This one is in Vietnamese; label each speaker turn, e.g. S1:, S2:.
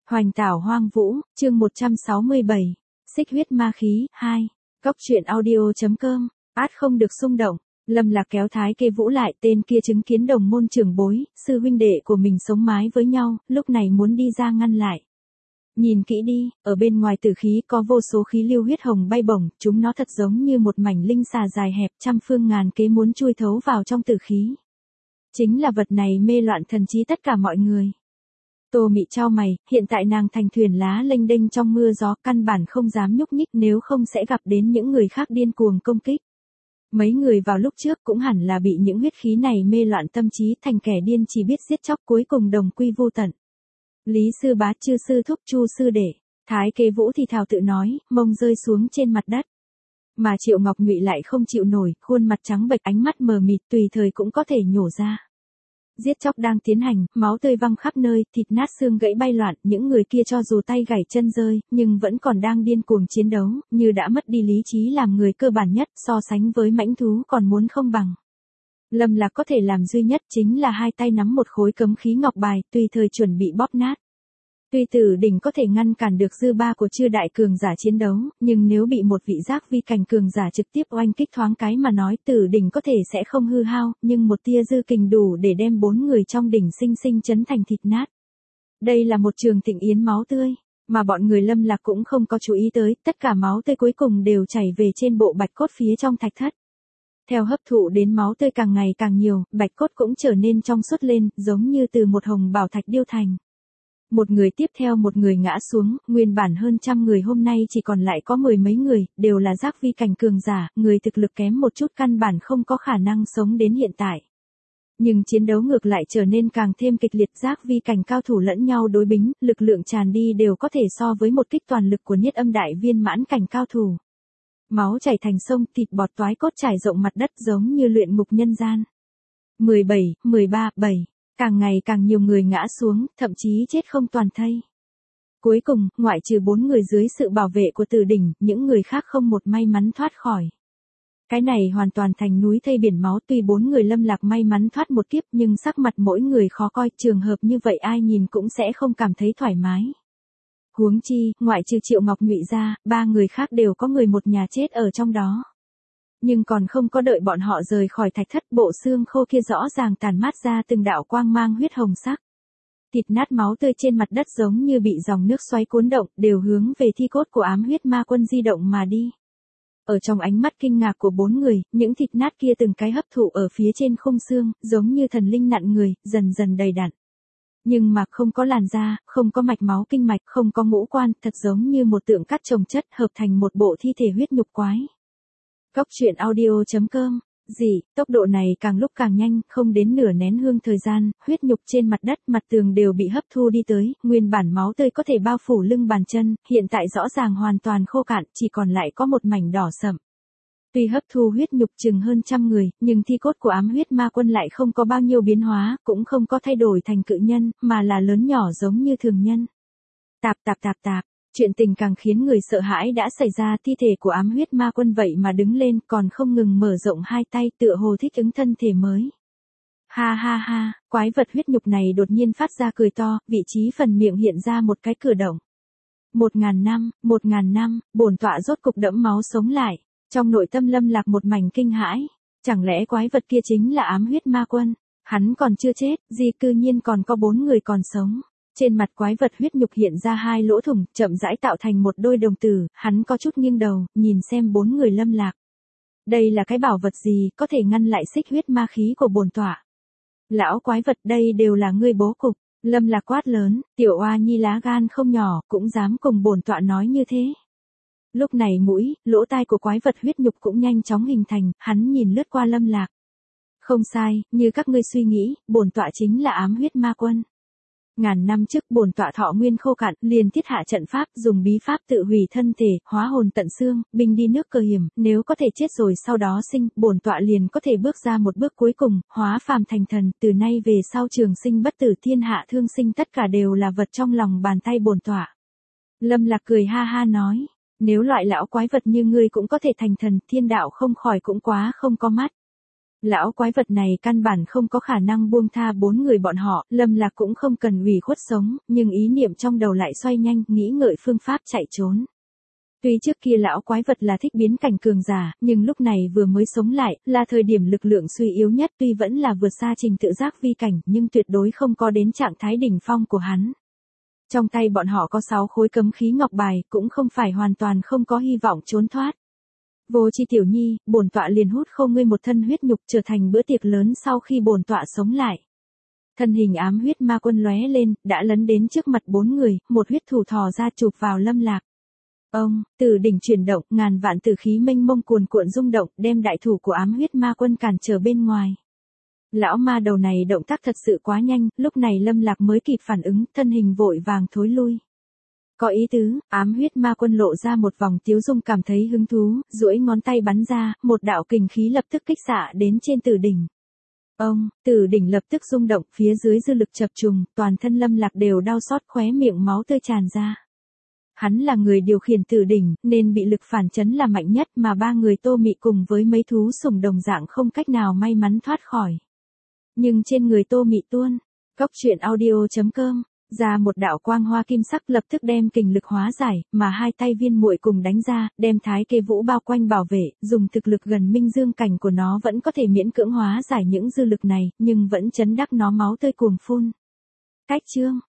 S1: Hoành tảo hoang vũ, chương 167. Xích huyết ma khí, 2. Cóc truyện audio.com. Át không được xung động. Lâm Lạc kéo Thái Kê Vũ lại, tên kia chứng kiến đồng môn trưởng bối, sư huynh đệ của mình sống mái với nhau, lúc này muốn đi ra ngăn lại. Nhìn kỹ đi, ở bên ngoài tử khí có vô số khí lưu huyết hồng bay bổng, chúng nó thật giống như một mảnh linh xà dài hẹp, trăm phương ngàn kế muốn chui thấu vào trong tử khí. Chính là vật này mê loạn thần trí tất cả mọi người. Tô Mị chau mày, hiện tại nàng thành thuyền lá lênh đênh trong mưa gió, căn bản không dám nhúc nhích, nếu không sẽ gặp đến những người khác điên cuồng công kích. Mấy người vào lúc trước cũng hẳn là bị những huyết khí này mê loạn tâm trí, thành kẻ điên chỉ biết giết chóc, cuối cùng đồng quy vô tận. Lý sư bá, chư sư thúc, Chu sư đệ. Thái Kê Vũ thì thào tự nói, mông rơi xuống trên mặt đất. Mà Triệu Ngọc Nhụy lại không chịu nổi, khuôn mặt trắng bệch, ánh mắt mờ mịt, tùy thời cũng có thể nhổ ra. Giết chóc đang tiến hành, máu tươi văng khắp nơi, thịt nát xương gãy bay loạn, những người kia cho dù tay gãy chân rơi, nhưng vẫn còn đang điên cuồng chiến đấu, như đã mất đi lý trí, làm người cơ bản nhất, so sánh với mãnh thú còn muốn không bằng. Lâm Lạc có thể làm duy nhất chính là hai tay nắm một khối cấm khí ngọc bài, tùy thời chuẩn bị bóp nát. Tuy Tử Đỉnh có thể ngăn cản được dư ba của chư đại cường giả chiến đấu, nhưng nếu bị một vị giác vi cảnh cường giả trực tiếp oanh kích thoáng cái mà nói, Tử Đỉnh có thể sẽ không hư hao, nhưng một tia dư kình đủ để đem 4 người trong đỉnh sinh sinh chấn thành thịt nát. Đây là một trường thịnh yến máu tươi, mà bọn người Lâm Lạc cũng không có chú ý tới, tất cả máu tươi cuối cùng đều chảy về trên bộ bạch cốt phía trong thạch thất. Theo hấp thụ đến máu tươi càng ngày càng nhiều, bạch cốt cũng trở nên trong suốt lên, giống như từ một hồng bảo thạch điêu thành. Một người tiếp theo một người ngã xuống, nguyên bản hơn trăm người hôm nay chỉ còn lại có 10 mấy người, đều là giác vi cảnh cường giả, người thực lực kém một chút căn bản không có khả năng sống đến hiện tại. Nhưng chiến đấu ngược lại trở nên càng thêm kịch liệt, giác vi cảnh cao thủ lẫn nhau đối bính, lực lượng tràn đi đều có thể so với một kích toàn lực của Niết Âm Đại Viên Mãn cảnh cao thủ. Máu chảy thành sông, thịt bọt toái cốt trải rộng mặt đất giống như luyện ngục nhân gian. 17, 13, 7. Càng ngày càng nhiều người ngã xuống, thậm chí chết không toàn thây. Cuối cùng, ngoại trừ 4 người dưới sự bảo vệ của Tử Đỉnh, những người khác không một may mắn thoát khỏi. Cái này hoàn toàn thành núi thây biển máu, tuy 4 người Lâm Lạc may mắn thoát một kiếp nhưng sắc mặt mỗi người khó coi, trường hợp như vậy ai nhìn cũng sẽ không cảm thấy thoải mái. Huống chi, ngoại trừ Triệu Ngọc Nhụy ra, 3 người khác đều có người một nhà chết ở trong đó. Nhưng còn không có đợi bọn họ rời khỏi thạch thất, bộ xương khô kia rõ ràng tàn mát ra từng đạo quang mang huyết hồng sắc. Thịt nát máu tươi trên mặt đất giống như bị dòng nước xoáy cuốn động, đều hướng về thi cốt của ám huyết ma quân di động mà đi. Ở trong ánh mắt kinh ngạc của 4 người, những thịt nát kia từng cái hấp thụ ở phía trên khung xương, giống như thần linh nặn người, dần dần đầy đặn. Nhưng mà không có làn da, không có mạch máu kinh mạch, không có ngũ quan, thật giống như một tượng cắt chồng chất hợp thành một bộ thi thể huyết nhục quái. Cóc truyện audio.com. Tốc độ này càng lúc càng nhanh, không đến nửa nén hương thời gian, huyết nhục trên mặt đất, mặt tường đều bị hấp thu đi tới, nguyên bản máu tươi có thể bao phủ lưng bàn chân, hiện tại rõ ràng hoàn toàn khô cạn, chỉ còn lại có một mảnh đỏ sậm. Tuy hấp thu huyết nhục chừng hơn trăm người, nhưng thi cốt của ám huyết ma quân lại không có bao nhiêu biến hóa, cũng không có thay đổi thành cự nhân, mà là lớn nhỏ giống như thường nhân. Tạp. Chuyện tình càng khiến người sợ hãi đã xảy ra, thi thể của ám huyết ma quân vậy mà đứng lên, còn không ngừng mở rộng hai tay, tựa hồ thích ứng thân thể mới. Ha, quái vật huyết nhục này đột nhiên phát ra cười to, vị trí phần miệng hiện ra một cái cửa động. 1000 năm, bổn tọa rốt cục đẫm máu sống lại. Trong nội tâm Lâm Lạc một mảnh kinh hãi, chẳng lẽ quái vật kia chính là ám huyết ma quân? Hắn còn chưa chết, cư nhiên còn có 4 người còn sống. Trên mặt quái vật huyết nhục hiện ra 2 lỗ thủng, chậm rãi tạo thành một đôi đồng tử, hắn có chút nghiêng đầu, nhìn xem 4 người Lâm Lạc. Đây là cái bảo vật gì, có thể ngăn lại xích huyết ma khí của bổn tọa? Lão quái vật, đây đều là ngươi bố cục. Lâm Lạc quát lớn, tiểu oa nhi lá gan không nhỏ, cũng dám cùng bổn tọa nói như thế. Lúc này mũi, lỗ tai của quái vật huyết nhục cũng nhanh chóng hình thành, hắn nhìn lướt qua Lâm Lạc. Không sai, như các ngươi suy nghĩ, bổn tọa chính là ám huyết ma quân. Ngàn năm trước bổn tọa thọ nguyên khô cạn, liền thiết hạ trận pháp, dùng bí pháp tự hủy thân thể, hóa hồn tận xương, binh đi nước cơ hiểm, nếu có thể chết rồi sau đó sinh, bổn tọa liền có thể bước ra một bước cuối cùng, hóa phàm thành thần, từ nay về sau trường sinh bất tử, thiên hạ thương sinh, tất cả đều là vật trong lòng bàn tay bổn tọa. Lâm Lạc cười ha nói, nếu loại lão quái vật như ngươi cũng có thể thành thần, thiên đạo không khỏi cũng quá không có mắt. Lão quái vật này căn bản không có khả năng buông tha 4 người bọn họ, Lâm Lạc cũng không cần ủy khuất sống, nhưng ý niệm trong đầu lại xoay nhanh, nghĩ ngợi phương pháp chạy trốn. Tuy trước kia lão quái vật là thích biến cảnh cường giả, nhưng lúc này vừa mới sống lại, là thời điểm lực lượng suy yếu nhất, tuy vẫn là vượt xa trình tự giác vi cảnh, nhưng tuyệt đối không có đến trạng thái đỉnh phong của hắn. Trong tay bọn họ có 6 khối cấm khí ngọc bài, cũng không phải hoàn toàn không có hy vọng trốn thoát. Vô Chi tiểu nhi, bổn tọa liền hút khô ngươi một thân huyết nhục, trở thành bữa tiệc lớn sau khi bổn tọa sống lại. Thân hình ám huyết ma quân lóe lên, đã lấn đến trước mặt 4 người, một huyết thủ thò ra chụp vào Lâm Lạc. Ông, tử đỉnh chuyển động, ngàn vạn tử khí mênh mông cuồn cuộn rung động, đem đại thủ của ám huyết ma quân cản trở bên ngoài. Lão ma đầu này động tác thật sự quá nhanh, lúc này Lâm Lạc mới kịp phản ứng, thân hình vội vàng thối lui. Có ý tứ, ám huyết ma quân lộ ra một vòng tiếu dung, cảm thấy hứng thú, duỗi ngón tay bắn ra, một đạo kình khí lập tức kích xạ đến trên tử đỉnh. Ông, tử đỉnh lập tức rung động, phía dưới dư lực chập trùng, toàn thân Lâm Lạc đều đau xót, khóe miệng máu tươi tràn ra. Hắn là người điều khiển tử đỉnh, nên bị lực phản chấn là mạnh nhất, mà 3 người Tô Mị cùng với mấy thú sủng đồng dạng không cách nào may mắn thoát khỏi. Nhưng trên người Tô Mị tuôn, Cốc Truyện Audio.com, ra một đạo quang hoa kim sắc lập tức đem kình lực hóa giải, mà hai tay Viên Muội cùng đánh ra, đem Thái Kê Vũ bao quanh bảo vệ, dùng thực lực gần minh dương cảnh của nó vẫn có thể miễn cưỡng hóa giải những dư lực này, nhưng vẫn chấn đắc nó máu tươi cuồng phun. Cách chương